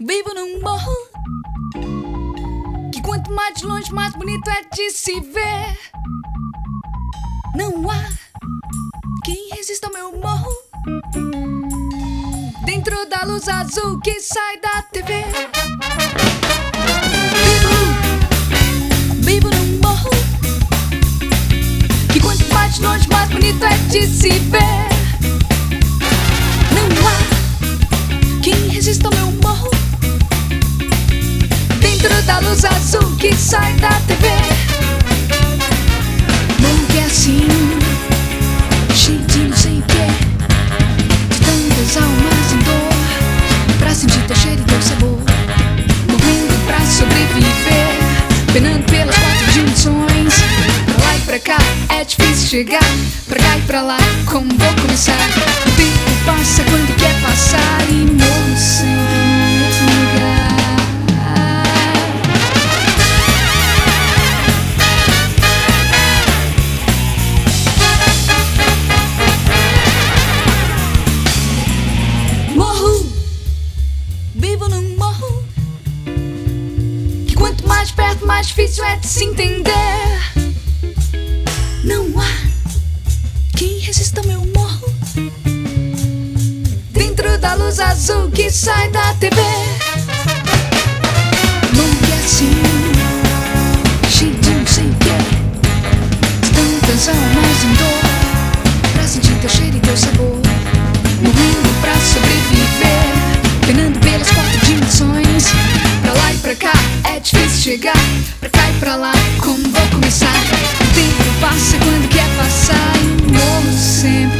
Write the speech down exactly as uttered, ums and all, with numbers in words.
Vivo num morro que quanto mais de longe mais bonito é de se ver. Não há quem resista ao meu morro, dentro da luz azul que sai da T V. Vivo, vivo num morro que quanto mais de longe mais bonito é de se ver. Não há quem resista ao meu morro, dentro da luz azul que sai da T V. Morro que é assim, cheio de não sei o que, de tantas almas em dor, pra sentir teu cheiro e teu sabor, morrendo pra sobreviver, penando pelas quatro dimensões. Pra lá e pra cá é difícil chegar, pra cá e pra lá como vou começar? O tempo passa quando quer passar e morro sempre no mesmo lugar. Vivo num morro que quanto mais perto mais difícil é de se entender. Não há quem resista ao meu morro, dentro da luz azul que sai da T V. Morro que é assim, cheio de não sei o que, de tantas almas em dor, pra sentir teu cheiro e teu sabor, morrendo pra sobreviver, penando pelas quatro dimensões. Pra lá e pra cá é difícil chegar, pra cá e pra lá como vou começar? O tempo passa quando quer passar e morro sempre